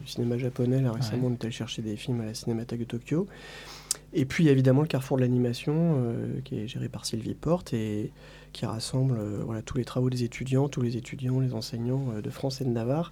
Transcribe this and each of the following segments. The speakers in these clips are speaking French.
du cinéma japonais. Là, récemment, on est allé chercher des films à la Cinémathèque de Tokyo. Et puis, il y a évidemment le Carrefour de l'animation, qui est géré par Sylvie Porte et qui rassemble tous les travaux des étudiants, tous les étudiants, les enseignants de France et de Navarre.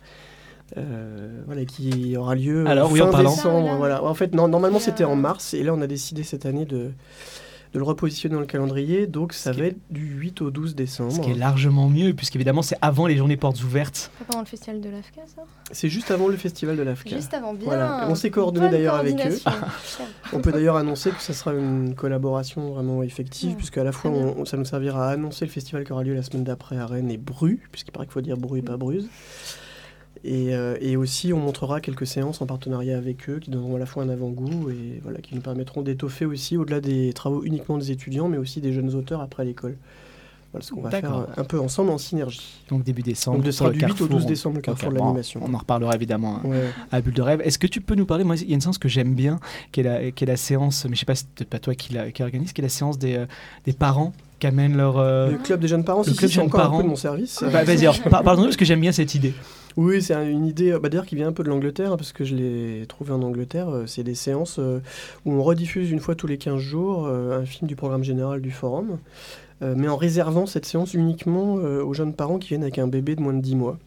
Qui aura lieu fin décembre. Voilà. En fait, normalement, c'était en mars. Et là, on a décidé cette année de le repositionner dans le calendrier, donc ça va être du 8 au 12 décembre. Ce qui est largement mieux, puisqu'évidemment c'est avant les journées portes ouvertes. C'est pendant le festival de l'AFCA, ça ? C'est juste avant le festival de l'AFCA. Juste avant, bien. Voilà. On s'est coordonné d'ailleurs avec eux. On peut d'ailleurs annoncer que ça sera une collaboration vraiment effective, puisque à la fois ça nous servira à annoncer le festival qui aura lieu la semaine d'après à Rennes et Bru, puisqu'il paraît qu'il faut dire Bru et pas Bruz. Et aussi, on montrera quelques séances en partenariat avec eux qui donneront à la fois un avant-goût et qui nous permettront d'étoffer aussi, au-delà des travaux uniquement des étudiants, mais aussi des jeunes auteurs après l'école. Voilà ce qu'on va faire un peu ensemble en synergie. Donc début décembre. Donc ce sera du 8 au 12 décembre, le Carrefour de l'animation. On en reparlera évidemment à Bulle de Rêve. Est-ce que tu peux nous parler, moi il y a une séance que j'aime bien, qui est la séance, mais je ne sais pas si c'est pas toi qui organise, qui est la séance des parents qui amènent leur... Le club des jeunes parents, c'est encore un peu de mon service. Vas-y, pardon, parce que j'aime bien cette idée. Oui, c'est une idée d'ailleurs qui vient un peu de l'Angleterre, parce que je l'ai trouvé en Angleterre. C'est des séances où on rediffuse une fois tous les 15 jours un film du programme général du forum, mais en réservant cette séance uniquement aux jeunes parents qui viennent avec un bébé de moins de 10 mois.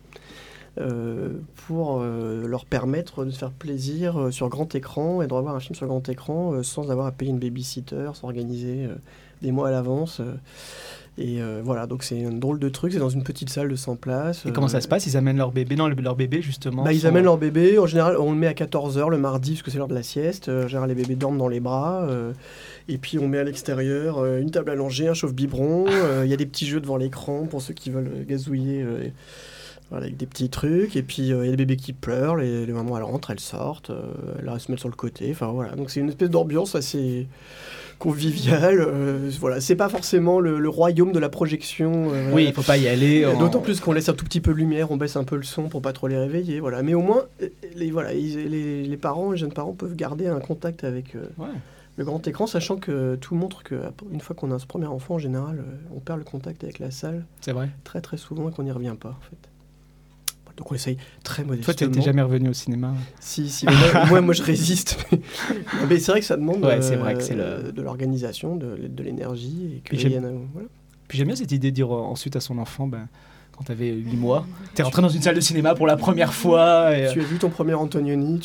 Pour leur permettre de se faire plaisir sur grand écran et de revoir un film sur grand écran sans avoir à payer une babysitter, s'organiser des mois à l'avance. Donc c'est un drôle de truc, c'est dans une petite salle de 100 places. Et comment ça se passe ? Ils amènent leur bébé ? Non, leur bébé justement. Ils amènent leur bébé, en général on le met à 14h le mardi parce que c'est l'heure de la sieste. En général les bébés dorment dans les bras. Et puis on met à l'extérieur une table allongée, un chauffe-biberon. Il y a des petits jeux devant l'écran pour ceux qui veulent gazouiller. Avec des petits trucs, et puis il y a des bébés qui pleurent, les mamans elles rentrent, elles sortent, elles se mettent sur le côté, donc c'est une espèce d'ambiance assez conviviale, c'est pas forcément le royaume de la projection. Oui, il faut pas y aller. D'autant plus qu'on laisse un tout petit peu de lumière, on baisse un peu le son pour pas trop les réveiller, mais au moins les parents, les jeunes parents peuvent garder un contact avec le grand écran, sachant que tout montre qu'une fois qu'on a ce premier enfant, en général, on perd le contact avec la salle. C'est vrai. Très très souvent et qu'on n'y revient pas en fait. Donc on essaye très modestement. Toi, t'es jamais revenu au cinéma ? Si, mais moi je résiste. Mais c'est vrai que ça demande c'est vrai que c'est de l'organisation, de l'énergie. Et puis j'aime bien cette idée de dire ensuite à son enfant, quand t'avais 8 mois, t'es rentré dans une salle de cinéma pour la première fois. Et... Tu as vu ton premier Antonioni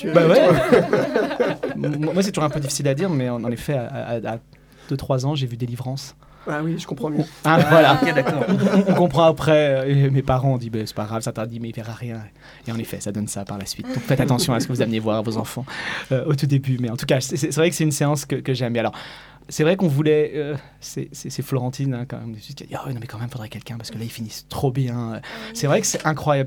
Moi c'est toujours un peu difficile à dire, mais en effet, à 2-3 ans, j'ai vu Délivrance. Ah oui, je comprends mieux. Voilà, okay, d'accord. On comprend après. Mes parents ont dit c'est pas grave, ça t'interdit, mais il verra rien. Et en effet, ça donne ça par la suite. Donc faites attention à ce que vous amenez voir à vos enfants au tout début. Mais en tout cas, c'est vrai que c'est une séance que j'aime bien. Alors, c'est vrai qu'on voulait. C'est Florentine quand même. Qui a dit non, mais quand même, faudrait quelqu'un parce que là, ils finissent trop bien. C'est vrai que c'est incroyable.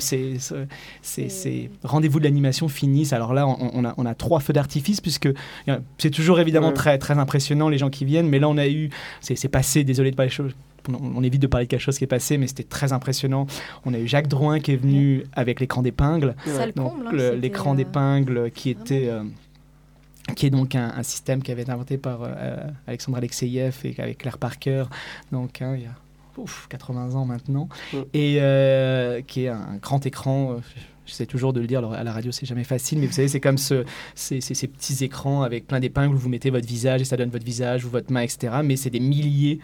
C'est rendez-vous de l'animation finissent. Alors là, on a 3 feux d'artifice puisque c'est toujours évidemment très, très impressionnant les gens qui viennent. Mais là, on a eu. C'est passé, désolé de pas les choses. On évite de parler de quelque chose qui est passé, mais c'était très impressionnant. On a eu Jacques Drouin qui est venu avec l'écran d'épingle. Donc, l'écran d'épingle qui était... qui est donc un système qui avait été inventé par Alexandre Alexeyev et avec Claire Parker, donc il y a 80 ans maintenant, et qui est un grand écran. J'essaie toujours de le dire, à la radio c'est jamais facile, mais vous savez c'est comme ces petits écrans avec plein d'épingles où vous mettez votre visage et ça donne votre visage ou votre main, etc. Mais c'est des milliers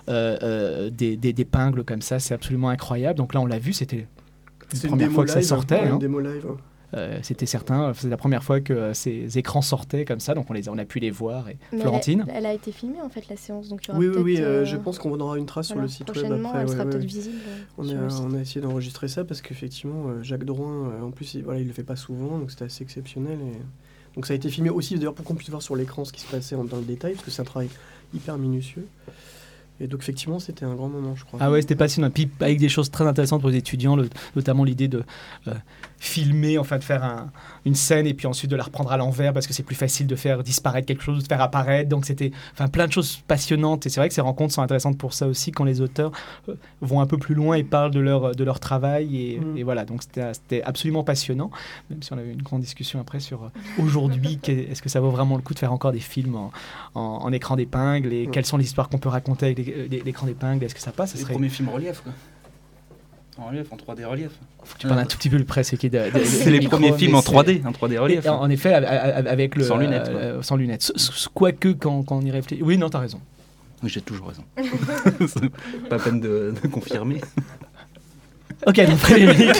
d'épingles comme ça, c'est absolument incroyable. Donc là on l'a vu, c'était la première fois que ça sortait. Une démo live. C'était certain, c'est la première fois que ces écrans sortaient comme ça, donc on a pu les voir. Et Florentine, elle a été filmée en fait la séance, donc il y aura oui, je pense qu'on aura une trace sur le site web après. Elle sera peut-être visible. On a essayé d'enregistrer ça parce qu'effectivement Jacques Drouin, en plus il le fait pas souvent, donc c'était assez exceptionnel. Et... donc ça a été filmé aussi d'ailleurs pour qu'on puisse voir sur l'écran ce qui se passait dans le détail, parce que c'est un travail hyper minutieux. Et donc effectivement c'était un grand moment, je crois. Ah ouais, c'était passionnant. Puis avec des choses très intéressantes pour les étudiants, notamment l'idée de filmer, enfin de faire une scène et puis ensuite de la reprendre à l'envers parce que c'est plus facile de faire disparaître quelque chose ou de faire apparaître. Donc c'était plein de choses passionnantes. Et c'est vrai que ces rencontres sont intéressantes pour ça aussi, quand les auteurs vont un peu plus loin et parlent de leur travail. Et voilà, donc c'était absolument passionnant. Même si on a eu une grande discussion après sur aujourd'hui, est-ce que ça vaut vraiment le coup de faire encore des films en écran d'épingle et quelles sont les histoires qu'on peut raconter avec l'écran d'épingle, est-ce que ça passe? Les premiers films relief, quoi. En relief, en 3D relief. Faut que tu parles un tout petit peu plus près, c'est qui C'est les premiers films en 3D, en 3D relief. En effet, avec le Sans lunettes, sans lunettes. Quoique quand on y réfléchit. Oui, non, t'as raison. Oui, j'ai toujours raison. Pas peine de confirmer. Ok, donc Frédéric.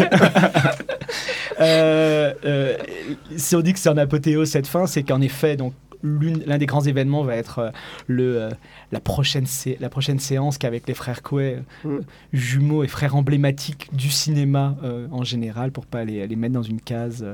Si on dit que c'est en apothéose cette fin, c'est qu'en effet, donc l'un des grands événements va être la prochaine séance qu'avec les frères Coët, jumeaux et frères emblématiques du cinéma en général, pour pas les mettre dans une case.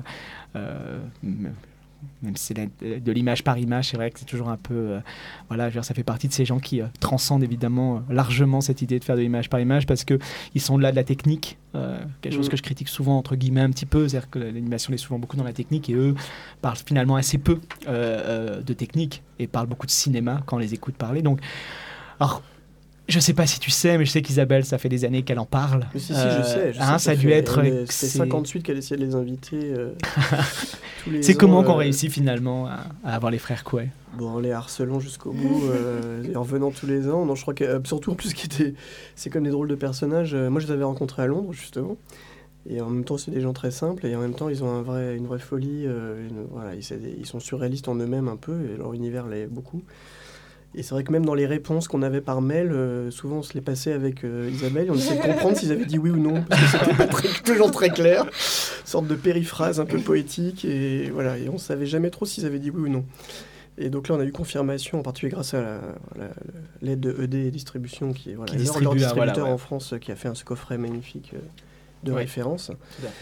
Même si c'est de l'image par image, c'est vrai que c'est toujours un peu... voilà, je veux dire, ça fait partie de ces gens qui transcendent évidemment largement cette idée de faire de l'image par image, parce qu'ils sont là de la technique, quelque chose que je critique souvent entre guillemets un petit peu, c'est-à-dire que l'animation est souvent beaucoup dans la technique, et eux parlent finalement assez peu de technique, et parlent beaucoup de cinéma quand on les écoute parler. Donc, alors, je sais pas si tu sais, mais je sais qu'Isabelle, ça fait des années qu'elle en parle. Mais si, je sais. Ça a dû être... C'est 58 qu'elle essayait de les inviter. Tous les c'est ans, comment qu'on réussit finalement à avoir les frères Coët? Bon, en les harcelant jusqu'au bout, et en venant tous les ans. Non, je crois que surtout en plus c'est comme des drôles de personnages. Moi, je les avais rencontrés à Londres justement, et en même temps, c'est des gens très simples, et en même temps, ils ont une vraie folie. Voilà, ils sont surréalistes en eux-mêmes un peu, et leur univers l'est beaucoup. Et c'est vrai que même dans les réponses qu'on avait par mail, souvent on se les passait avec Isabelle, et on essayait de comprendre s'ils avaient dit oui ou non, parce que c'était pas toujours très clair, une sorte de périphrase un peu poétique, et voilà, et on savait jamais trop s'ils avaient dit oui ou non. Et donc là, on a eu confirmation, en particulier grâce à l'aide de ED Distribution, qui est leur distributeur en France, qui a fait ce coffret magnifique de référence.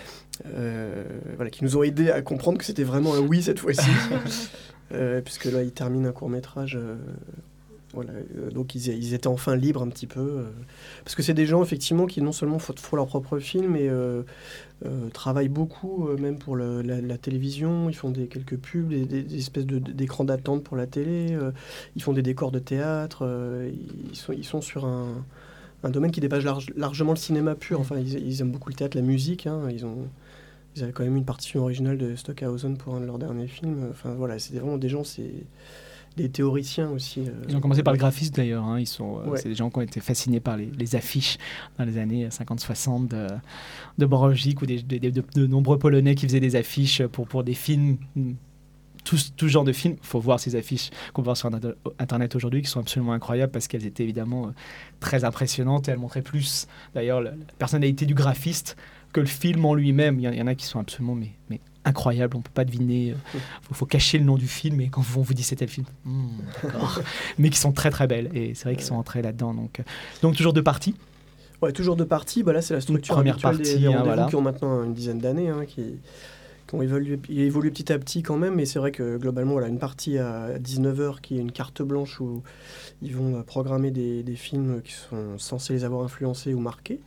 Voilà, qui nous ont aidés à comprendre que c'était vraiment un oui cette fois-ci. Puisque là, ils terminent un court-métrage. Voilà, donc ils étaient enfin libres un petit peu. Parce que c'est des gens, effectivement, qui non seulement font leur propre film, mais travaillent beaucoup, même pour la télévision. Ils font quelques pubs, des espèces d'écrans d'attente pour la télé. Ils font des décors de théâtre. Ils sont sur un domaine qui dépasse largement le cinéma pur. Enfin, ils aiment beaucoup le théâtre, la musique. Hein. Ils avaient quand même une partition originale de Stockhausen pour un de leurs derniers films. Enfin voilà, c'était vraiment des gens, c'est des théoriciens aussi. Ils ont commencé par le graphisme d'ailleurs. Hein. C'est des gens qui ont été fascinés par les affiches dans les années 50-60 de Borowczyk ou de nombreux Polonais qui faisaient des affiches pour des films. Tout genre de films, il faut voir ces affiches qu'on voit sur Internet aujourd'hui, qui sont absolument incroyables parce qu'elles étaient évidemment très impressionnantes et elles montraient plus d'ailleurs la personnalité du graphiste que le film en lui-même. Il y en a qui sont absolument mais incroyables, on ne peut pas deviner, faut cacher le nom du film, et quand on vous dit c'était le film, d'accord. Mais qui sont très très belles, et c'est vrai qu'ils sont entrés là-dedans. Donc toujours deux parties. Ouais, toujours deux parties. Là, c'est la structure première partie, des rendez-vous qui ont maintenant une dizaine d'années, qui ont évolué petit à petit quand même, mais c'est vrai que globalement, voilà, une partie à 19h qui est une carte blanche où ils vont programmer des films qui sont censés les avoir influencés ou marqués.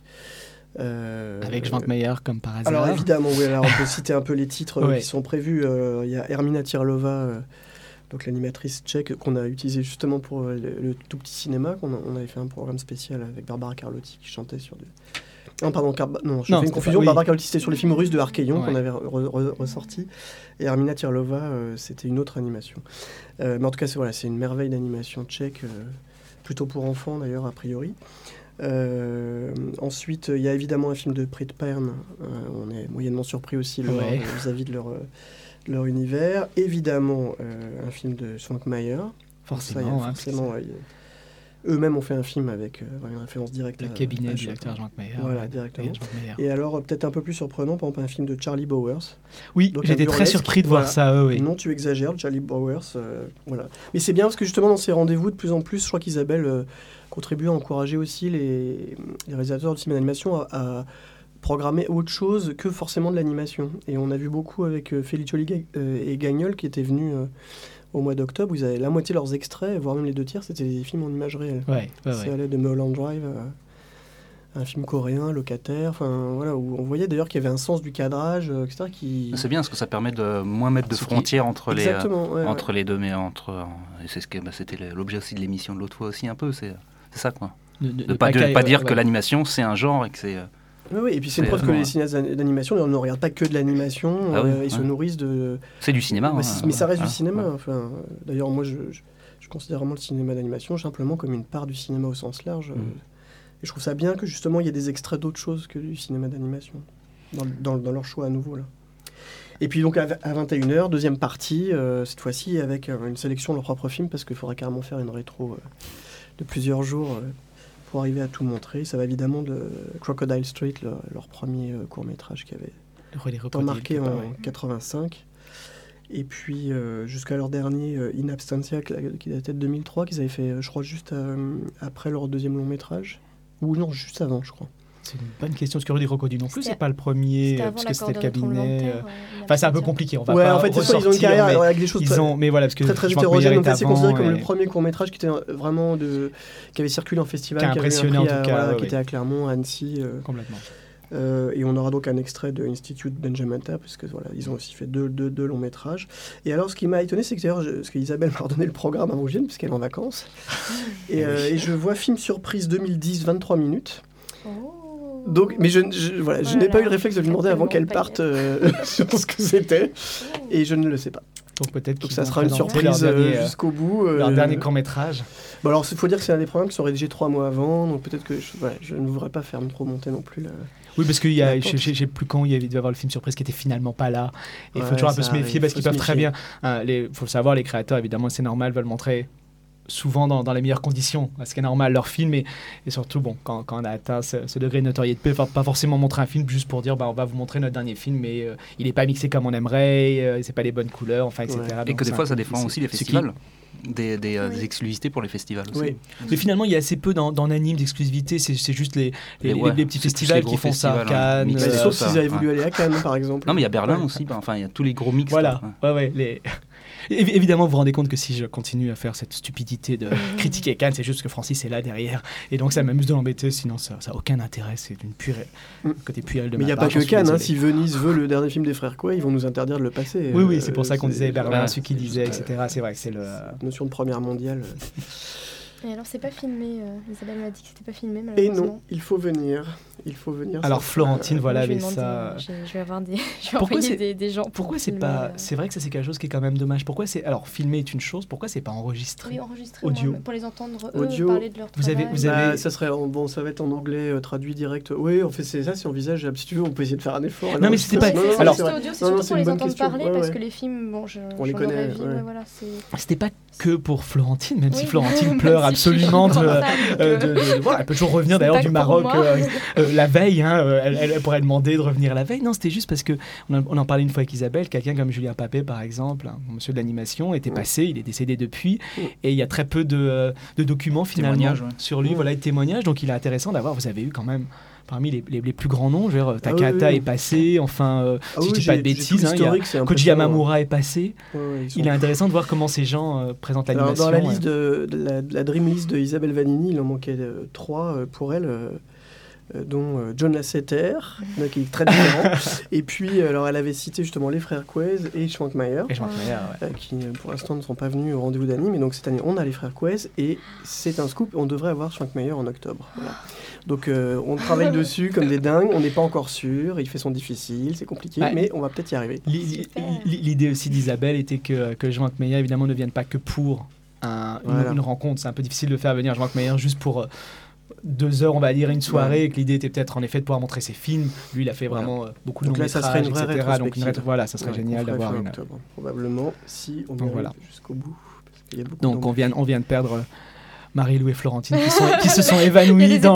Avec Schwankmajer comme par hasard. Alors évidemment, oui, alors on peut citer un peu les titres qui sont prévus. Il y a Ermina Tirlova, donc l'animatrice tchèque qu'on a utilisée justement pour le tout petit cinéma. On avait fait un programme spécial avec Barbara Carlotti qui chantait sur du... Non, pardon, je fais une confusion. Barbara Carlotti, c'était sur les films russes de Arkeyon qu'on avait ressorti. Et Ermina Tirlova, c'était une autre animation. Mais en tout cas, c'est une merveille d'animation tchèque, plutôt pour enfants d'ailleurs, a priori. Ensuite, il y a évidemment un film de Preet Pern. On est moyennement surpris aussi vis-à-vis de leur univers. Évidemment, un film de Schwankmajer. Forcément. Eux-mêmes ont fait un film avec une référence directe le cabinet du directeur Schwankmajer. Voilà, directement. Et alors, peut-être un peu plus surprenant, par exemple, un film de Charlie Bowers. Oui, donc, j'étais très surpris de voir ça. Oui. Non, tu exagères, Charlie Bowers. Voilà. Mais c'est bien parce que justement, dans ces rendez-vous, de plus en plus, je crois qu'Isabelle contribue à encourager aussi les réalisateurs de cinéma d'animation à programmer autre chose que forcément de l'animation. Et on a vu beaucoup avec Feliccioli et Gagnol qui étaient venus au mois d'octobre, où ils avaient la moitié de leurs extraits, voire même les 2 tiers, c'était des films en images réelles. Ça allait de Mulholland Drive à un film coréen, Locataire, enfin voilà, où on voyait d'ailleurs qu'il y avait un sens du cadrage, etc. C'est bien parce que ça permet de moins mettre de frontières entre les deux, mais et c'est c'était l'objet aussi de l'émission de l'autre fois aussi un peu, c'est ça quoi. De pas dire que l'animation c'est un genre et que c'est... Oui, et puis c'est une preuve que les cinéastes d'animation ne regardent pas que de l'animation, ils se nourrissent de... C'est du cinéma. Mais ça reste du cinéma. Enfin, d'ailleurs, moi, je considère vraiment le cinéma d'animation simplement comme une part du cinéma au sens large. Et je trouve ça bien que justement il y ait des extraits d'autres choses que du cinéma d'animation dans leur choix à nouveau là. Et puis donc à 21h, deuxième partie, cette fois-ci avec une sélection de leurs propres films, parce qu'il faudra carrément faire une rétro de plusieurs jours pour arriver à tout montrer. Ça va évidemment de Crocodile Street, leur premier court-métrage qui avait remarqué en 85. Et puis jusqu'à leur dernier In Absentia, qui datait de 2003, qu'ils avaient fait, je crois, juste après leur deuxième long-métrage. Ou non, juste avant, je crois. C'est une bonne question. Parce que Rudy Crocodile non plus, c'est pas le premier, parce que c'était le cabinet. Enfin, c'est un peu compliqué. On va pas en fait, c'est ça, ils ont une carrière avec des choses mais voilà, parce que très hétérogènes. Donc, c'est considéré comme le premier court-métrage qui était vraiment qui avait circulé en festival, qui a impressionné en tout cas, qui était à Clermont, à Annecy. Complètement. Et on aura donc un extrait de Institute Benjamenta, parce que voilà, ils ont aussi fait deux longs métrages. Et alors, ce qui m'a étonné, c'est que d'ailleurs, parce qu'Isabelle m'a redonné le programme avant que je vienne, puisqu'elle est en vacances. Et je vois film surprise 2010, 23 minutes. Donc, mais je n'ai pas eu le réflexe de lui demander avant qu'elle parte sur ce que c'était, et je ne le sais pas. Donc peut-être que ça sera une surprise jusqu'au bout. Leur dernier court-métrage. Bon, alors il faut dire que c'est un des programmes qui sont rédigés 3 mois avant, donc peut-être que je ne voudrais pas faire trop monter non plus. Oui, parce qu'il y a, je sais plus quand, il y avait dû avoir le film surprise qui était finalement pas là. Et il faut toujours un peu se méfier, parce qu'ils peuvent très bien. Il faut le savoir, les créateurs, évidemment, c'est normal, veulent montrer souvent dans les meilleures conditions, ce qui est normal, leur film, et surtout quand on a atteint ce degré de notoriété, pas forcément montrer un film juste pour dire on va vous montrer notre dernier film, mais il n'est pas mixé comme on aimerait, c'est pas les bonnes couleurs, enfin, etc. Et donc, que des fois ça défend aussi les festivals. Des exclusivités pour les festivals aussi. Oui. Mais finalement, il y a assez peu dans l'anime d'exclusivité, c'est juste les petits festivals qui font ça à Cannes. Sauf s'ils avaient voulu aller à Cannes, par exemple. Non, mais il y a Berlin aussi, il y a tous les gros mix. Voilà, évidemment, vous vous rendez compte que si je continue à faire cette stupidité de critiquer Cannes, c'est juste que Francis est là derrière. Et donc, ça m'amuse de l'embêter, sinon ça n'a aucun intérêt. C'est d'une purée. Côté puelle de ma part. Mais il n'y a pas que Cannes. Si Venise veut le dernier film des frères Coen, ils vont nous interdire de le passer. Oui, c'est pour ça qu'on disait Berlin, celui qui disait, etc. C'est vrai que c'est le. Notion de première mondiale. Et alors, c'est pas filmé. Isabelle m'a dit que c'était pas filmé, malheureusement. Et non, il faut venir. Alors Florentine, voilà, avec ça. Je vais avoir des gens. Pourquoi c'est pas. C'est vrai que ça, c'est quelque chose qui est quand même dommage. Pourquoi c'est. Alors, filmer est une chose, pourquoi c'est pas enregistré? Oui, enregistré audio. Pour les entendre audio. Parler de leur travail. Vous avez... ça serait. Bon, ça va être en anglais traduit direct. Oui, en fait, c'est ça, si on envisage. Si tu veux, on peut essayer de faire un effort. Non, mais c'était pas. Alors, c'est audio, c'est surtout pour les entendre parler, parce que les films, on les connaît. C'était pas que pour Florentine, même si Florentine pleure absolument elle peut toujours revenir d'ailleurs du Maroc la veille, elle pourrait demander de revenir la veille. Non, c'était juste parce que on en parlait une fois avec Isabelle, quelqu'un comme Julien Papé par exemple, monsieur de l'animation, était passé, il est décédé depuis, et il y a très peu de documents finalement sur lui, et témoignages, donc il est intéressant d'avoir, vous avez eu quand même parmi les plus grands noms, Takahata est passé, enfin, si je dis pas de bêtises, Koji Yamamura est passé. Il est intéressant de voir comment ces gens présentent l'animation. Dans la liste de la Dream List de Isabelle Vanini, il en manquait 3 pour elle, dont John Lasseter, qui est très différent. Et puis, alors, elle avait cité justement les frères Quez et Schwankmajer, qui pour l'instant ne sont pas venus au rendez-vous d'anime. Et donc cette année, on a les frères Quez, et c'est un scoop, on devrait avoir Schwankmajer en octobre. Voilà. Donc on travaille dessus comme des dingues, on n'est pas encore sûr, il fait son difficile, c'est compliqué, mais on va peut-être y arriver. L'idée aussi d'Isabelle était que Schwankmajer évidemment ne vienne pas que pour une rencontre. C'est un peu difficile de faire venir Schwankmajer juste pour 2 heures, on va dire, une soirée, et que l'idée était peut-être en effet de pouvoir montrer ses films. Lui, il a fait vraiment beaucoup de longs métrages, ça serait une vraie etc. Donc ça serait génial d'avoir une... octobre, probablement, si on arrive jusqu'au bout. Parce qu'il y a donc on vient de perdre Marie-Lou et Florentine qui se sont évanouies dans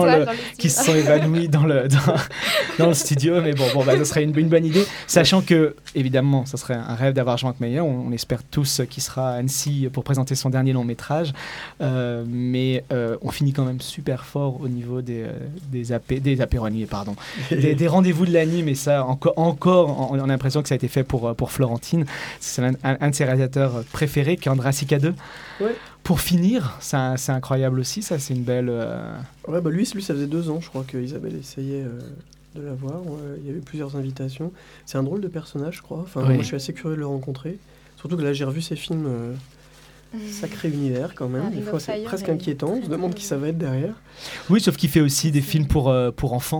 le studio, mais ça serait une bonne idée, sachant que évidemment ça serait un rêve d'avoir Schwankmajer, on espère tous qu'il sera à Annecy pour présenter son dernier long métrage, mais on finit quand même super fort au niveau des apéroniers, des rendez-vous de l'anime, et ça encore on a l'impression que ça a été fait pour Florentine. C'est un de ses réalisateurs préférés, qui est András Ika-2. Pour finir, c'est incroyable aussi, ça, c'est une belle... lui, ça faisait 2 ans, je crois, qu'Isabelle essayait de l'avoir. Il y avait plusieurs invitations. C'est un drôle de personnage, je crois. Moi, je suis assez curieux de le rencontrer. Surtout que là, j'ai revu ses films, sacré univers, quand même. Des fois, c'est presque inquiétant. On se demande qui ça va être derrière. Oui, sauf qu'il fait aussi des films pour enfants.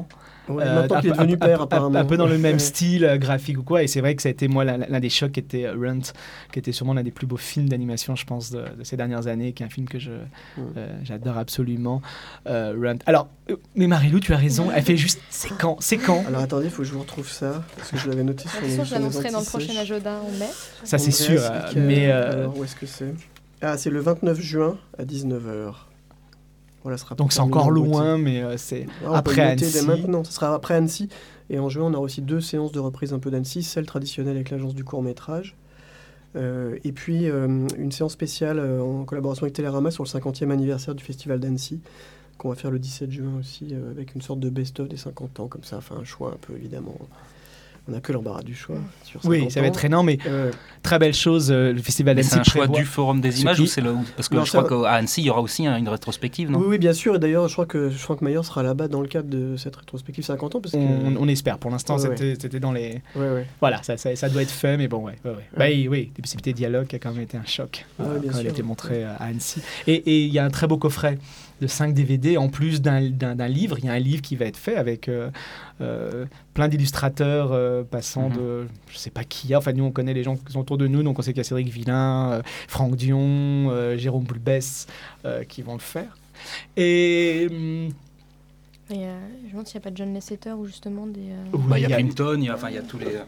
maintenant qu'il est devenu père, apparemment. Un peu dans le même style graphique ou quoi. Et c'est vrai que ça a été, moi, l'un des chocs qui était Runt, qui était sûrement l'un des plus beaux films d'animation, je pense, de ces dernières années, qui est un film que j'adore absolument. Runt. Alors, mais Marie-Lou, tu as raison, elle fait juste c'est quand. Alors attendez, il faut que je vous retrouve ça, parce que je l'avais noté sur les. Je l'annoncerai dans le prochain Ajoda en mai. Ça, c'est sûr. Mais alors, où est-ce que c'est ? Ah, c'est le 29 juin à 19h. Voilà, donc c'est encore loin, mais c'est après Annecy. Dès maintenant. Ça sera après Annecy. Et en juin, on aura aussi 2 séances de reprise un peu d'Annecy, celle traditionnelle avec l'agence du court-métrage. Et puis une séance spéciale en collaboration avec Télérama sur le 50e anniversaire du Festival d'Annecy, qu'on va faire le 17 juin aussi, avec une sorte de best-of des 50 ans, comme ça, enfin un choix un peu évidemment. On n'a que l'embarras du choix. Oui, ça va être énorme, mais très belle chose, le Festival d'Annecy. C'est un choix du Forum des images ou c'est le... Parce que non, je crois qu'à Annecy, il y aura aussi une rétrospective, non ? Oui, bien sûr. Et d'ailleurs, je crois que Franck Mayer sera là-bas dans le cadre de cette rétrospective 50 ans. Parce que... on espère. Pour l'instant, c'était dans les... Voilà, ça doit être fait, mais bon, oui, des possibilités de dialogue qui a quand même été un choc quand elle a été montrée à Annecy. Et il y a un très beau coffret de 5 DVD, en plus d'un livre. Il y a un livre qui va être fait avec plein d'illustrateurs passant de... Je ne sais pas qui. Enfin, nous, on connaît les gens qui sont autour de nous. Donc, on sait qu'il y a Cédric Villain, Franck Dion, Jérôme Boulbès qui vont le faire. Et... je me demande s'il n'y a pas de John Lasseter ou justement des... il y a Plimpton, il y a tous les...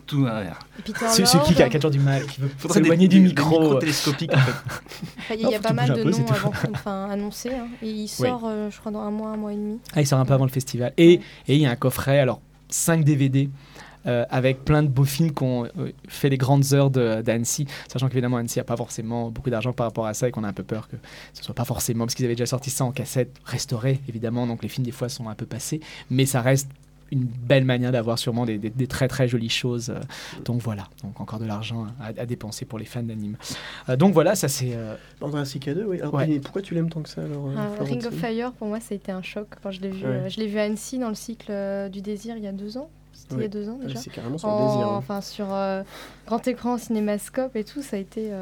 Ceux qui a toujours du mal, qui veut s'éloigner du micro télescopique en fait. Il y a pas mal de noms annoncés, hein, et il sort je crois dans un mois et demi. Il sort un peu avant le festival, et il y a un coffret, alors 5 DVD avec plein de beaux films qui ont fait les grandes heures d'Annecy, sachant qu'évidemment Annecy n'a pas forcément beaucoup d'argent par rapport à ça et qu'on a un peu peur que ce soit pas forcément, parce qu'ils avaient déjà sorti ça en cassette restaurée évidemment, donc les films des fois sont un peu passés, mais ça reste une belle manière d'avoir sûrement des très très jolies choses. Donc voilà, donc encore de l'argent à dépenser pour les fans d'anime. Donc voilà, ça c'est... Andrea Cicada, oui. Alors, pourquoi tu l'aimes tant que ça alors, Ring of Fire, pour moi, ça a été un choc quand je l'ai vu. Je l'ai vu à Annecy dans le cycle du désir il y a 2 ans. C'était il y a 2 ans déjà. C'est carrément sur le désir. Enfin, sur grand écran, cinémascope et tout, ça a été...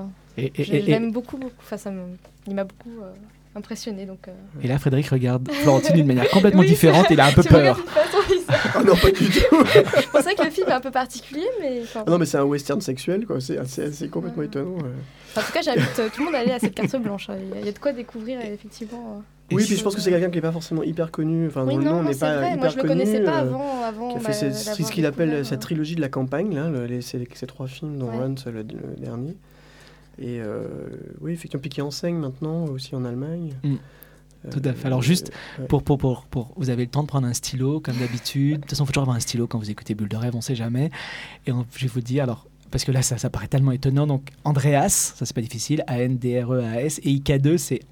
je l'aime beaucoup. Enfin, il m'a beaucoup... impressionné donc Et là Frédéric regarde Florentine d'une manière complètement différente, il a un peu peur. Ah non, pas du tout. C'est vrai que le film est un peu particulier, mais non, mais c'est un western sexuel quoi, c'est complètement étonnant. En tout cas, j'invite tout le monde à aller à cette carte blanche, il y a de quoi découvrir effectivement. Oui, puis je pense que c'est quelqu'un qui n'est pas forcément hyper connu. Enfin, oui, non, c'est vrai. Moi, je le connaissais pas avant. Qui a fait ce qu'il appelle sa trilogie de la campagne, là, ces 3 films, dont Runt, le dernier. Et oui, effectivement, puis qui enseigne maintenant aussi en Allemagne. Tout à fait. Alors juste, pour vous avez le temps de prendre un stylo, comme d'habitude. De toute façon, il faut toujours avoir un stylo quand vous écoutez Bulle de Rêve, on ne sait jamais. Et je vais vous dire, alors, parce que là, ça paraît tellement étonnant. Donc, Andreas, ça c'est pas difficile, A-N-D-R-E-A-S, et IK2, c'est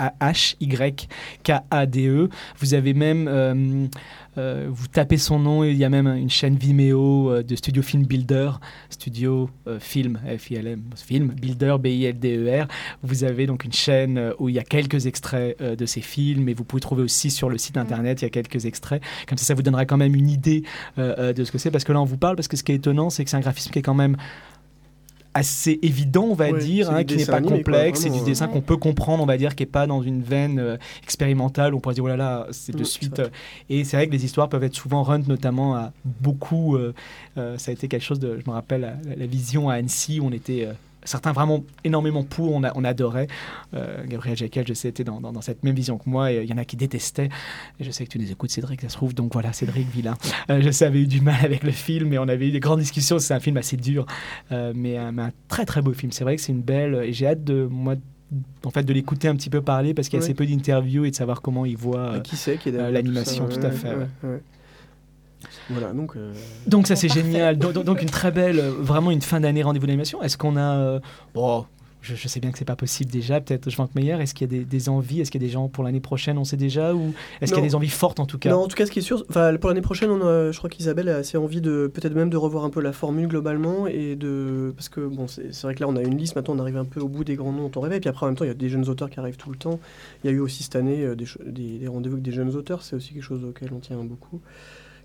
A-H-Y-K-A-D-E. Vous avez même... vous tapez son nom et il y a même une chaîne Vimeo de Studio Film Builder, Studio Film, F-I-L-M, Film Builder, B-I-L-D-E-R. Vous avez donc une chaîne où il y a quelques extraits de ces films et vous pouvez trouver aussi sur le site internet, il y a quelques extraits. Comme ça vous donnera quand même une idée de ce que c'est, parce que là on vous parle, parce que ce qui est étonnant, c'est que c'est un graphisme qui est quand même assez évident, on va dire, qui n'est pas complexe, c'est du dessin qu'on peut comprendre, on va dire, qui n'est pas dans une veine expérimentale où on pourrait dire, oh là là, c'est de suite. Et c'est vrai que les histoires peuvent être souvent Runt, notamment à beaucoup. Ça a été quelque chose de, je me rappelle, la vision à Annecy, où on était... certains vraiment énormément pour, on adorait. Gabriel Jekyll, je sais, était dans cette même vision que moi, et il y en a qui détestaient. Et je sais que tu nous écoutes, Cédric, ça se trouve. Donc voilà, Cédric Villain. Je sais, avait eu du mal avec le film, et on avait eu des grandes discussions. C'est un film assez dur, mais un très très beau film. C'est vrai que c'est une belle... Et j'ai hâte de l'écouter un petit peu parler, parce qu'il y a assez peu d'interviews et de savoir comment il voit l'animation, tout à fait. Voilà, donc ça c'est génial. Donc une très belle, vraiment une fin d'année rendez-vous d'animation. Est-ce qu'on a... je sais bien que c'est pas possible déjà, peut-être Franck Mayer, est-ce qu'il y a des envies, est-ce qu'il y a des gens pour l'année prochaine, on sait déjà, ou est-ce qu'il y a des envies fortes en tout cas? Non, en tout cas ce qui est sûr, pour l'année prochaine, je crois qu'Isabelle a assez envie peut-être même de revoir un peu la formule globalement, parce que c'est vrai que là on a une liste, maintenant on arrive un peu au bout des grands noms dont on rêvait, et puis après en même temps il y a des jeunes auteurs qui arrivent tout le temps. Il y a eu aussi cette année des rendez-vous avec des jeunes auteurs, c'est aussi quelque chose auquel on tient beaucoup,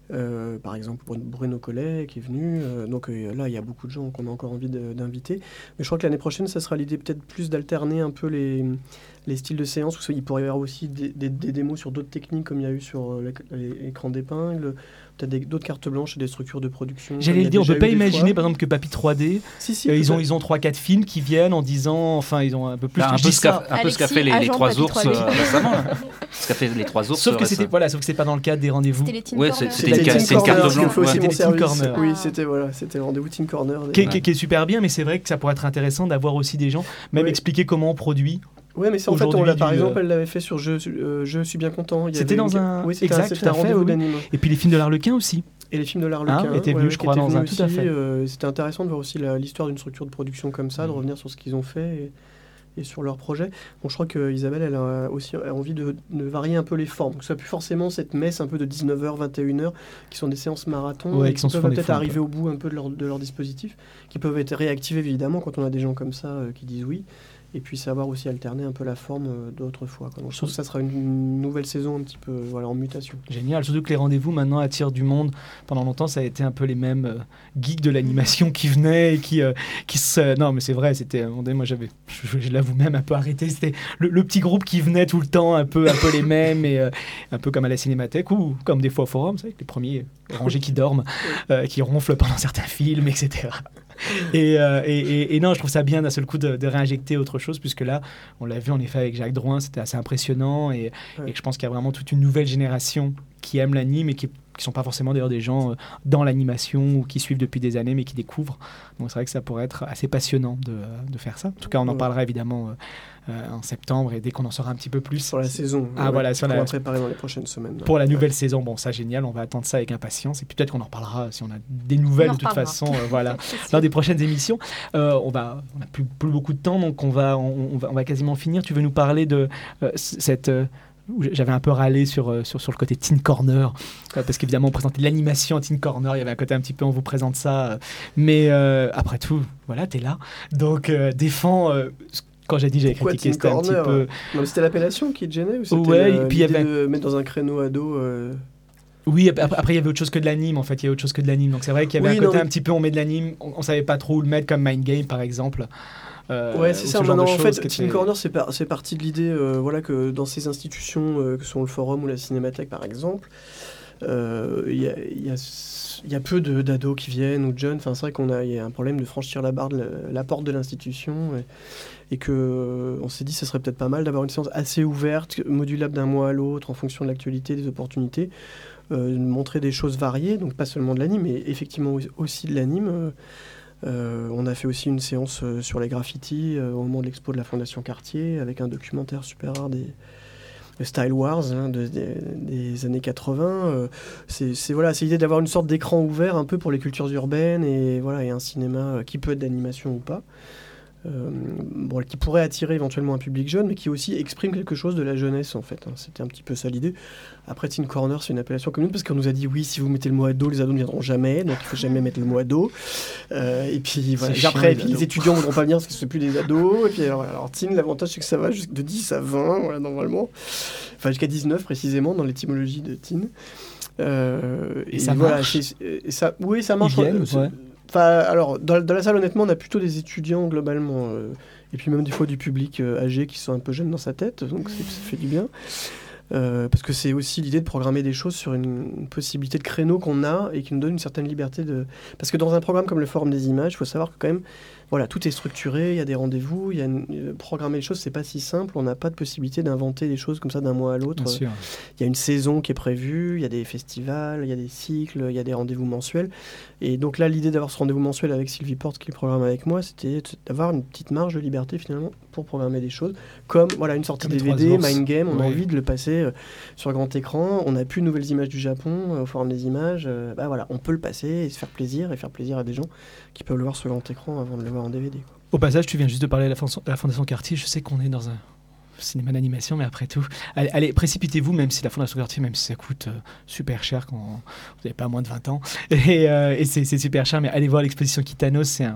Par exemple, Bruno Collet qui est venu. Donc là, il y a beaucoup de gens qu'on a encore envie d'inviter. Mais je crois que l'année prochaine, ça sera l'idée peut-être plus d'alterner un peu les styles de séance. Il pourrait y avoir aussi des démos sur d'autres techniques, comme il y a eu sur l'écran d'épingle, peut-être d'autres cartes blanches et des structures de production. J'allais le dire, on ne peut pas imaginer, par exemple, que Papy 3D, ils ont 3-4 films qui viennent en disant, enfin, ils ont un peu plus... un peu ce qu'a fait les Trois Ours récemment. Ce qu'a fait les Trois Ours. Sauf que c'est pas dans le cadre des rendez-vous. C'était une carte blanche. C'était Team Corner. Oui, c'était le rendez-vous Team Corner. Qui est super bien, mais c'est vrai que ça pourrait être intéressant d'avoir aussi des gens, même expliquer comment on produit. Oui, mais en fait, par exemple, elle l'avait fait sur Je suis bien content. C'était dans un... Oui, c'était un rendez-vous d'anime. Et puis les films de l'Arlequin aussi. Et les films de l'Arlequin étaient venus, je crois, dans un... Tout à fait. C'était intéressant de voir aussi l'histoire d'une structure de production comme ça, de revenir sur ce qu'ils ont fait et sur leur projet. Donc je crois qu'Isabelle, elle a aussi envie de varier un peu les formes. Que ce soit plus forcément cette messe un peu de 19h, 21h, qui sont des séances marathon, qui peuvent peut-être arriver au bout un peu de leur dispositif, qui peuvent être réactivés évidemment quand on a des gens comme ça qui disent oui. Et puis savoir aussi alterner un peu la forme d'autres fois. Donc, je trouve que ça sera une nouvelle saison un petit peu en mutation. Génial, surtout que les rendez-vous maintenant attirent du monde. Pendant longtemps, ça a été un peu les mêmes geeks de l'animation qui venaient et qui se... Non, mais c'est vrai, c'était... Moi, je l'avoue même, un peu arrêté. C'était le petit groupe qui venait tout le temps, un peu les mêmes, et un peu comme à la Cinémathèque ou comme des fois au Forum, c'est les premiers rangés qui dorment, qui ronflent pendant certains films, etc. Et non, je trouve ça bien d'un seul coup de réinjecter autre chose, puisque là, on l'a vu en effet avec Jacques Drouin, c'était assez impressionnant, et je pense qu'il y a vraiment toute une nouvelle génération qui aime l'anime et qui sont pas forcément d'ailleurs des gens dans l'animation ou qui suivent depuis des années mais qui découvrent. Donc c'est vrai que ça pourrait être assez passionnant de faire ça. En tout cas, on en parlera évidemment en septembre et dès qu'on en saura un petit peu plus. Sur la saison. On va préparer dans les prochaines semaines. Pour la nouvelle saison, bon, ça génial, on va attendre ça avec impatience et puis peut-être qu'on en reparlera si on a des nouvelles de toute façon. Dans des prochaines émissions. On n'a plus beaucoup de temps, donc on va quasiment finir. Tu veux nous parler de cette... J'avais un peu râlé sur le côté Teen Corner, parce qu'évidemment on présentait l'animation à Teen Corner, il y avait un côté un petit peu on vous présente ça, mais après tout, voilà, t'es là, donc défends... Quand j'ai dit j'avais critiqué, c'était un petit peu... Non, c'était l'appellation qui te gênait ou c'était l'idée de mettre dans un créneau ado Oui, après il y avait autre chose que de l'anime, en fait, il y avait autre chose que de l'anime, donc c'est vrai qu'il y avait un côté un petit peu on met de l'anime, on savait pas trop où le mettre, comme Mind Game par exemple. C'est ça. Maintenant, en fait, Teen Corner, c'est parti de l'idée que dans ces institutions que sont le Forum ou la Cinémathèque, par exemple, il y a peu d'ados qui viennent ou de jeunes. Enfin, c'est vrai il y a un problème de franchir la porte de l'institution et que on s'est dit que ce serait peut-être pas mal d'avoir une séance assez ouverte, modulable d'un mois à l'autre en fonction de l'actualité, des opportunités, montrer des choses variées, donc pas seulement de l'anime, mais effectivement aussi de l'anime. On a fait aussi une séance sur les graffitis au moment de l'expo de la Fondation Cartier avec un documentaire super rare des Style Wars des années 80. C'est l'idée d'avoir une sorte d'écran ouvert un peu pour les cultures urbaines et un cinéma qui peut être d'animation ou pas. Qui pourrait attirer éventuellement un public jeune, mais qui aussi exprime quelque chose de la jeunesse en fait. C'était un petit peu ça l'idée. Après, Teen Corner, c'est une appellation commune parce qu'on nous a dit oui, si vous mettez le mot ado, les ados ne viendront jamais, donc il faut jamais mettre le mot ado. Et puis après, les étudiants ne voudront pas venir parce que ce ne sont plus des ados. Et puis alors Teen, l'avantage c'est que ça va de 10 à 20 normalement, enfin jusqu'à 19 précisément dans l'étymologie de Teen. Et ça marche. Oui, ça marche. Alors, dans la salle, honnêtement, on a plutôt des étudiants globalement, et puis même des fois du public âgé qui sont un peu jeunes dans sa tête, donc ça fait du bien. Parce que c'est aussi l'idée de programmer des choses sur une possibilité de créneau qu'on a et qui nous donne une certaine liberté de... Parce que dans un programme comme le Forum des Images, il faut savoir que quand même, tout est structuré, il y a des rendez-vous, programmer les choses, c'est pas si simple, on n'a pas de possibilité d'inventer des choses comme ça d'un mois à l'autre. Il y a une saison qui est prévue, il y a des festivals, il y a des cycles, il y a des rendez-vous mensuels. Et donc là, l'idée d'avoir ce rendez-vous mensuel avec Sylvie Porte qui le programme avec moi, c'était d'avoir une petite marge de liberté finalement pour programmer des choses, comme une sortie DVD, Mind Game, on a envie de le passer sur grand écran, on n'a plus de nouvelles images du Japon au Forum des Images, on peut le passer et se faire plaisir à des gens qui peuvent le voir sur grand écran avant de le voir en DVD. Au passage, tu viens juste de parler de la Fondation Cartier, je sais qu'on est dans un cinéma d'animation, mais après tout, allez, précipitez-vous, même si la Fondation Cartier, même si ça coûte super cher quand vous n'avez pas moins de 20 ans, et c'est super cher, mais allez voir l'exposition Kitanos, c'est un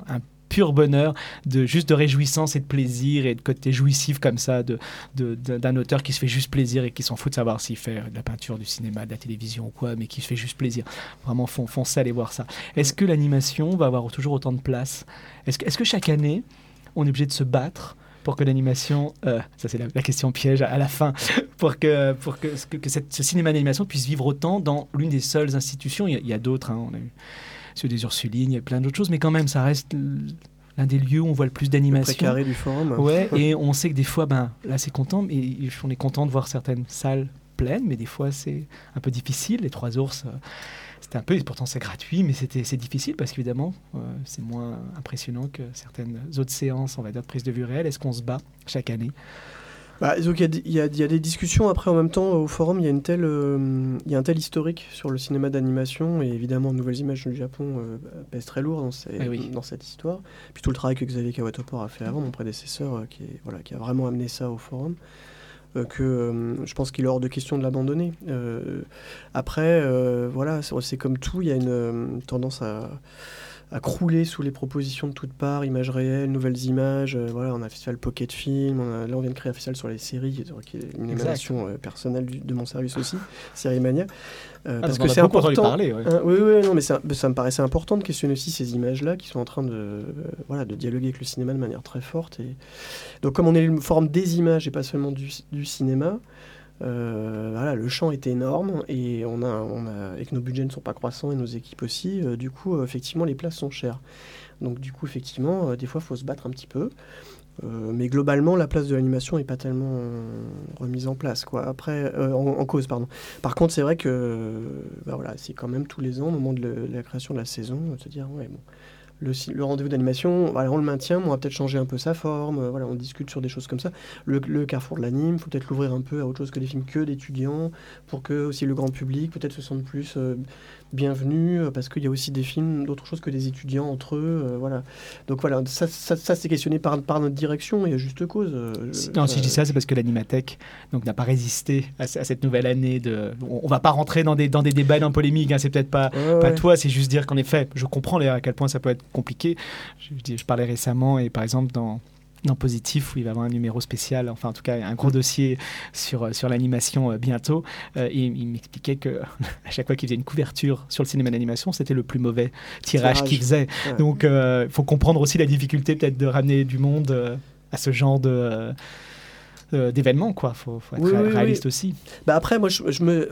pur bonheur, juste de réjouissance et de plaisir et de côté jouissif comme ça d'un auteur qui se fait juste plaisir et qui s'en fout de savoir s'il fait de la peinture, du cinéma, de la télévision ou quoi, mais qui se fait juste plaisir. Vraiment, foncez aller voir ça. Est-ce que l'animation va avoir toujours autant de place ? Est-ce que chaque année, on est obligé de se battre pour que l'animation, ça c'est la question piège à la fin, pour que ce cinéma d'animation puisse vivre autant dans l'une des seules institutions. Il y a d'autres, on a eu ceux des Ursulines, il y a plein d'autres choses, mais quand même, ça reste l'un des lieux où on voit le plus d'animation. Le précaré du forum. Ouais, et on sait que des fois, là c'est content, mais on est content de voir certaines salles pleines, mais des fois c'est un peu difficile. Les Trois Ours, c'était un peu, et pourtant c'est gratuit, mais c'est difficile parce qu'évidemment, c'est moins impressionnant que certaines autres séances, on va dire, de prise de vue réelle. Est-ce qu'on se bat chaque année ? Donc il y a des discussions après en même temps au forum. Il y a un tel historique sur le cinéma d'animation et évidemment Nouvelles Images du Japon pèse très lourd dans cette histoire. Puis tout le travail que Xavier Kawatopor a fait avant, mon prédécesseur, qui a vraiment amené ça au forum. Je pense qu'il est hors de question de l'abandonner. Après, c'est comme tout, il y a une tendance à crouler sous les propositions de toutes parts, images réelles, nouvelles images. On a un festival Pocket Film, là on vient de créer un festival sur les séries, qui est une émanation personnelle de mon service aussi, Série Mania. Parce que c'est important. Parler, ouais. Oui, non, mais ça me paraissait important de questionner aussi ces images-là qui sont en train de dialoguer avec le cinéma de manière très forte. Et donc comme on est le forum des images et pas seulement du cinéma, le champ est énorme et et que nos budgets ne sont pas croissants et nos équipes aussi, du coup effectivement les places sont chères, donc du coup effectivement des fois il faut se battre un petit peu, mais globalement la place de l'animation n'est pas tellement remise en place après en cause pardon. Par contre c'est vrai que c'est quand même tous les ans au moment de la création de la saison de se dire le rendez-vous d'animation, on le maintient, mais on va peut-être changer un peu sa forme. On discute sur des choses comme ça. Le carrefour de l'anime, il faut peut-être l'ouvrir un peu à autre chose que des films que d'étudiants, pour que aussi le grand public peut-être se sente plus bienvenu, parce qu'il y a aussi des films, d'autres choses que des étudiants entre eux. Donc ça c'est questionné par notre direction, et à juste cause. Si je dis ça, c'est parce que l'Animathèque n'a pas résisté à cette nouvelle année. On ne va pas rentrer dans des débats, dans polémiques, c'est peut-être pas toi, c'est juste dire qu'en effet, je comprends à quel point ça peut être compliqué. Je parlais récemment, et par exemple dans Positif, où il va y avoir un numéro spécial, enfin en tout cas un gros dossier sur l'animation bientôt, et il m'expliquait que à chaque fois qu'il faisait une couverture sur le cinéma d'animation, c'était le plus mauvais tirage qu'il faisait. Ouais. Donc il faut comprendre aussi la difficulté peut-être de ramener du monde à ce genre d'événements, quoi. Faut être réaliste aussi. Après, moi,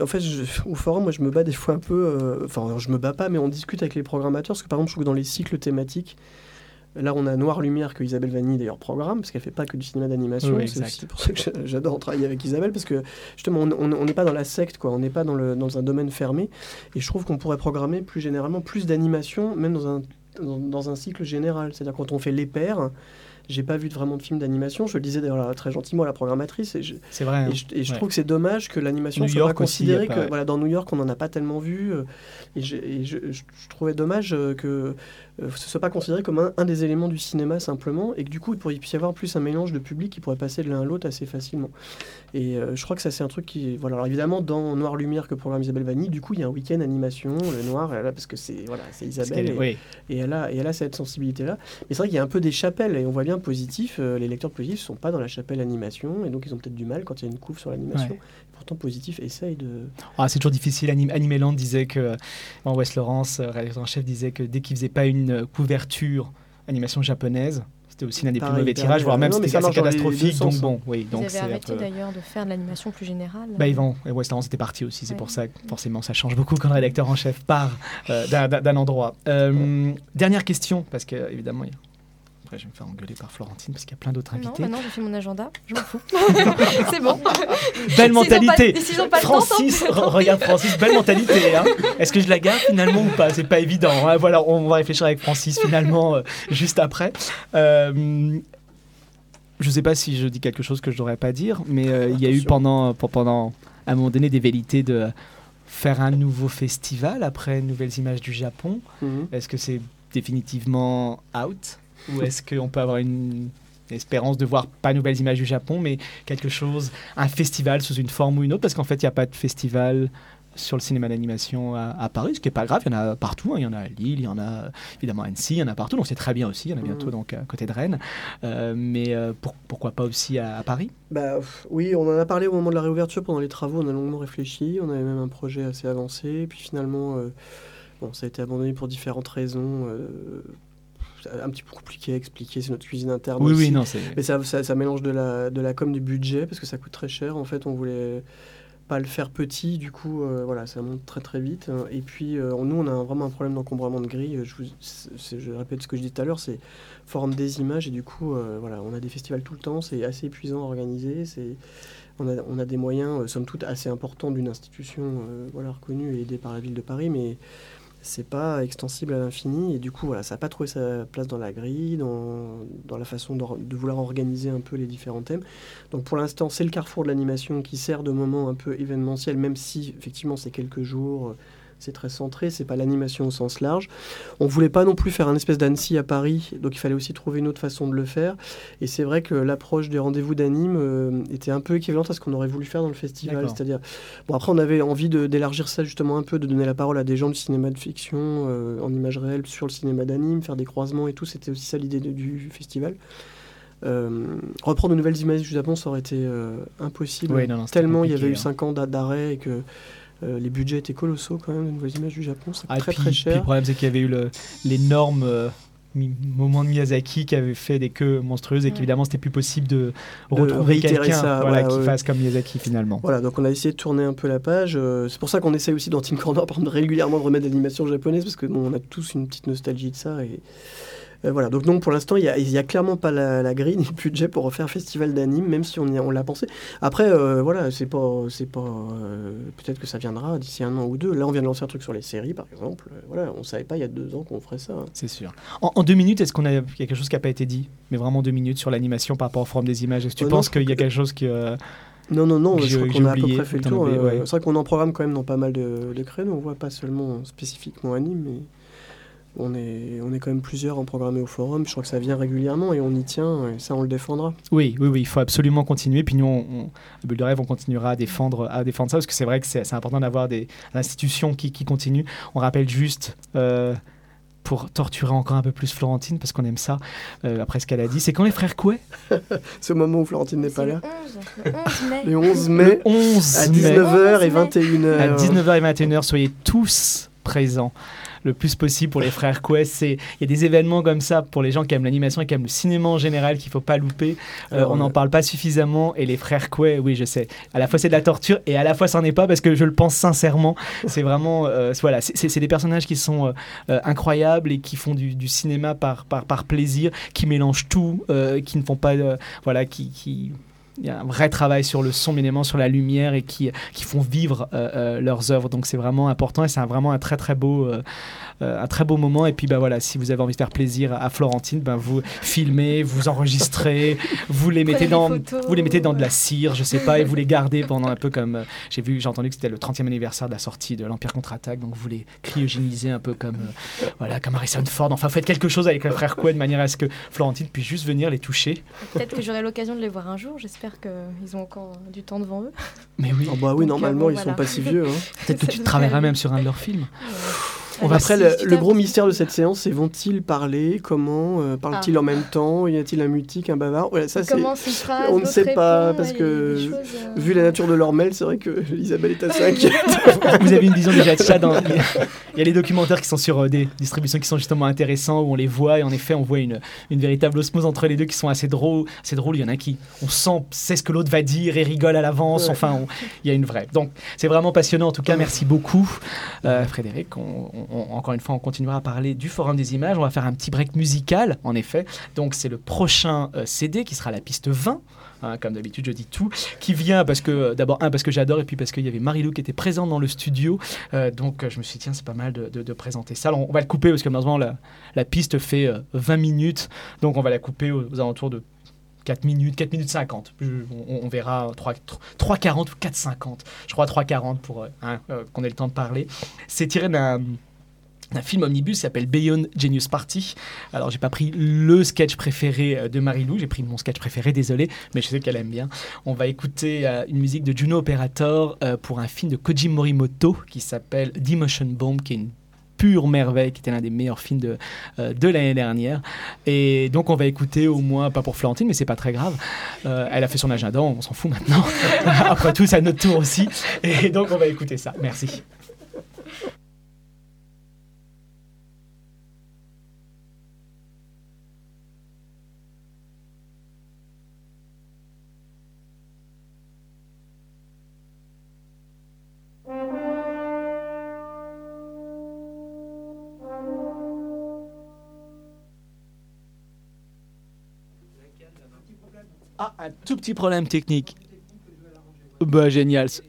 au forum, moi, je me bats des fois un peu. Je me bats pas, mais on discute avec les programmateurs, parce que par exemple, je trouve que dans les cycles thématiques, là, on a Noir Lumière que Isabelle Vanni d'ailleurs programme, parce qu'elle fait pas que du cinéma d'animation. C'est aussi pour ça que j'adore travailler avec Isabelle, parce que justement, on n'est pas dans la secte, quoi. On n'est pas dans un domaine fermé, et je trouve qu'on pourrait programmer plus généralement plus d'animation, même dans un cycle général. C'est-à-dire quand on fait Les Pairs. J'ai pas vu vraiment de film d'animation. Je le disais d'ailleurs très gentiment à la programmatrice. C'est vrai. Et je trouve que c'est dommage que l'animation ne soit pas considérée que dans New York on n'en a pas tellement vu. Et je trouvais dommage que ce soit pas considéré comme un des éléments du cinéma simplement, et que du coup il puisse y avoir plus un mélange de public qui pourrait passer de l'un à l'autre assez facilement. Et je crois que ça c'est un truc qui Alors évidemment dans Noir Lumière que programme Isabelle Vanni, du coup il y a un week-end animation, le noir, parce que c'est Isabelle et elle a cette sensibilité là. Mais c'est vrai qu'il y a un peu des chapelles, et on voit bien Positif, les lecteurs de Positif sont pas dans la chapelle animation, et donc ils ont peut-être du mal quand il y a une couve sur l'animation. Ouais. Pourtant Positif essaye de... c'est toujours difficile. Animeland disait que, Wes Lawrence, rédacteur en chef, disait que dès qu'il faisait pas une couverture animation japonaise, c'était aussi l'un des plus mauvais tirages, voire même c'était assez catastrophique. Donc ils avaient arrêté d'ailleurs de faire de l'animation plus générale. Wes Lawrence était parti aussi, c'est pour ça que forcément ça change beaucoup quand le rédacteur en chef part d'un endroit. Dernière question, parce que évidemment après, je vais me faire engueuler par Florentine parce qu'il y a plein d'autres invités. Non, j'ai fait mon agenda, je m'en fous. C'est bon. Belle mentalité. S'ils n'ont pas Francis, le temps, regarde Francis, belle mentalité. Hein. Est-ce que je la garde finalement ou pas ? C'est pas évident. Hein. Voilà, on va réfléchir avec Francis finalement juste après. Je sais pas si je dis quelque chose que je devrais pas dire, mais il y a eu pendant à un moment donné des velléités de faire un nouveau festival après Nouvelles Images du Japon. Est-ce que c'est définitivement out ? Ou est-ce qu'on peut avoir une espérance de voir pas Nouvelles Images du Japon, mais quelque chose, un festival sous une forme ou une autre ? Parce qu'en fait, il n'y a pas de festival sur le cinéma d'animation à Paris, ce qui n'est pas grave, il y en a partout, il y en a à Lille, il y en a évidemment à Annecy, il y en a partout, donc c'est très bien aussi, il y en a bientôt donc, à côté de Rennes, mais pourquoi pas aussi à Paris? Oui, on en a parlé au moment de la réouverture, pendant les travaux, on a longuement réfléchi, on avait même un projet assez avancé, puis finalement, ça a été abandonné pour différentes raisons, un petit peu compliqué à expliquer, c'est notre cuisine interne aussi. Oui, non, mais ça mélange de la com, du budget, parce que ça coûte très cher, en fait, on voulait pas le faire petit, du coup, ça monte très très vite. Et puis, nous, on a vraiment un problème d'encombrement de grilles. Je répète ce que je dis tout à l'heure, c'est forme des images, et du coup, on a des festivals tout le temps, c'est assez épuisant à organiser. On a des moyens, somme toute, assez importants d'une institution reconnue et aidée par la ville de Paris, mais c'est pas extensible à l'infini, et du coup, ça n'a pas trouvé sa place dans la grille, dans la façon de vouloir organiser un peu les différents thèmes. Donc pour l'instant, c'est le carrefour de l'animation qui sert de moment un peu événementiel, même si effectivement c'est quelques jours, c'est très centré, c'est pas l'animation au sens large. On voulait pas non plus faire un espèce d'Annecy à Paris, donc il fallait aussi trouver une autre façon de le faire. Et c'est vrai que l'approche des rendez-vous d'anime était un peu équivalente à ce qu'on aurait voulu faire dans le festival. D'accord. C'est-à-dire, après on avait envie d'élargir ça justement un peu, de donner la parole à des gens du cinéma de fiction en images réelles sur le cinéma d'anime, faire des croisements et tout. C'était aussi ça l'idée du festival. Reprendre de nouvelles images du Japon, ça aurait été impossible, tellement il y avait eu 5 ans d'arrêt et que les budgets étaient colossaux quand même, de nouvelles images du Japon, c'est très très cher. Puis le problème, c'est qu'il y avait eu l'énorme moment de Miyazaki qui avait fait des queues monstrueuses et qu'évidemment c'était plus possible de retrouver quelqu'un qui fasse comme Miyazaki finalement. Voilà, donc on a essayé de tourner un peu la page. C'est pour ça qu'on essaye aussi dans Team Corner par exemple, régulièrement de remettre de l'animation japonaise, parce que on a tous une petite nostalgie de ça. Et donc non, pour l'instant, il y a clairement pas la grille ni le budget pour refaire un festival d'anime, même si on l'a pensé. Après, c'est pas peut-être que ça viendra d'ici 1 an ou 2. Là, on vient de lancer un truc sur les séries, par exemple. On savait pas il y a 2 ans qu'on ferait ça. C'est sûr. En 2 minutes, est-ce qu'il y a quelque chose qui n'a pas été dit, mais vraiment 2 minutes sur l'animation par rapport au forum des images? Est-ce que tu penses qu'il y a quelque chose qui Non, je crois qu'on a à peu près fait le tour. C'est vrai qu'on en programme quand même dans pas mal de créneaux. On voit pas seulement spécifiquement anime, mais on est quand même plusieurs en programmé au forum. Je crois que ça vient régulièrement et on y tient, et ça on le défendra. Oui, il faut absolument continuer. Puis nous, à Bulle de Rêve, on continuera à défendre ça, parce que c'est vrai que c'est important d'avoir des institutions qui continuent. On rappelle juste, pour torturer encore un peu plus Florentine, parce qu'on aime ça, après ce qu'elle a dit, c'est quand les frères Couet? C'est au moment où Florentine n'est pas là. Le 11 mai. Le 11 mai. À 19h et 21h. À 19h et 21h, soyez tous présents le plus possible pour les frères Couet. Il y a des événements comme ça pour les gens qui aiment l'animation et qui aiment le cinéma en général qu'il ne faut pas louper. On n'en parle pas suffisamment, et les frères Couet, oui je sais, à la fois c'est de la torture et à la fois ça n'en est pas, parce que je le pense sincèrement. C'est vraiment c'est des personnages qui sont incroyables et qui font du cinéma par plaisir, qui mélangent tout, qui ne font pas il y a un vrai travail sur le son, mais également sur la lumière, et qui font vivre leurs œuvres. Donc c'est vraiment important, et c'est vraiment un très très beau moment. Et puis si vous avez envie de faire plaisir à Florentine, vous filmez, vous enregistrez, vous les mettez dans de la cire, je sais pas, et vous les gardez pendant un peu comme j'ai entendu que c'était le 30e anniversaire de la sortie de l'Empire contre-attaque, donc vous les cryogénisez un peu comme Harrison Ford. Enfin, faites quelque chose avec les frères Couet de manière à ce que Florentine puisse juste venir les toucher. Peut-être que j'aurai l'occasion de les voir un jour. J'espère qu'ils ont encore du temps devant eux. Mais oui. Normalement, ils sont pas si vieux. Peut-être que tu travailleras même sur un de leurs films. Après, le gros mystère de cette séance, c'est vont-ils parler? Comment parlent-ils en même temps? Y a-t-il un mutique, un bavard? Ça, on ne sait pas, parce que vu la nature de leur mail, c'est vrai que Isabelle est assez inquiète. Vous avez une vision déjà de ça. Il y a les documentaires qui sont sur des distributions qui sont justement intéressants, où on les voit, et en effet, on voit une véritable osmose entre les deux qui sont assez drôles. Il y en a qui, on sait ce que l'autre va dire et rigole à l'avance. Ouais. Enfin, il y a une vraie. Donc, c'est vraiment passionnant. En tout cas, merci beaucoup, Frédéric. Encore une fois, on continuera à parler du Forum des Images. On va faire un petit break musical, en effet. Donc, c'est le prochain CD qui sera la piste 20. Comme d'habitude, je dis tout, qui vient parce que j'adore, et puis parce qu'il y avait Marie-Lou qui était présente dans le studio. Donc, je me suis dit, tiens, c'est pas mal de présenter ça. Alors, on va le couper parce que malheureusement, la piste fait 20 minutes. Donc, on va la couper aux alentours de 4 minutes 50. On verra 3,40 ou 4,50. Je crois 3,40 pour qu'on ait le temps de parler. C'est tiré un film omnibus qui s'appelle Beyond Genius Party. Alors, j'ai pas pris le sketch préféré de Marie-Lou, j'ai pris mon sketch préféré, désolé, mais je sais qu'elle aime bien. On va écouter une musique de Juno Operator pour un film de Koji Morimoto qui s'appelle The Motion Bomb, qui est une pure merveille, qui était l'un des meilleurs films de l'année dernière. Et donc, on va écouter au moins, pas pour Florentine, mais c'est pas très grave. Elle a fait son agenda, on s'en fout maintenant. Après tout, c'est à notre tour aussi. Et donc, on va écouter ça. Merci. Ah, un tout petit problème technique. Bah génial.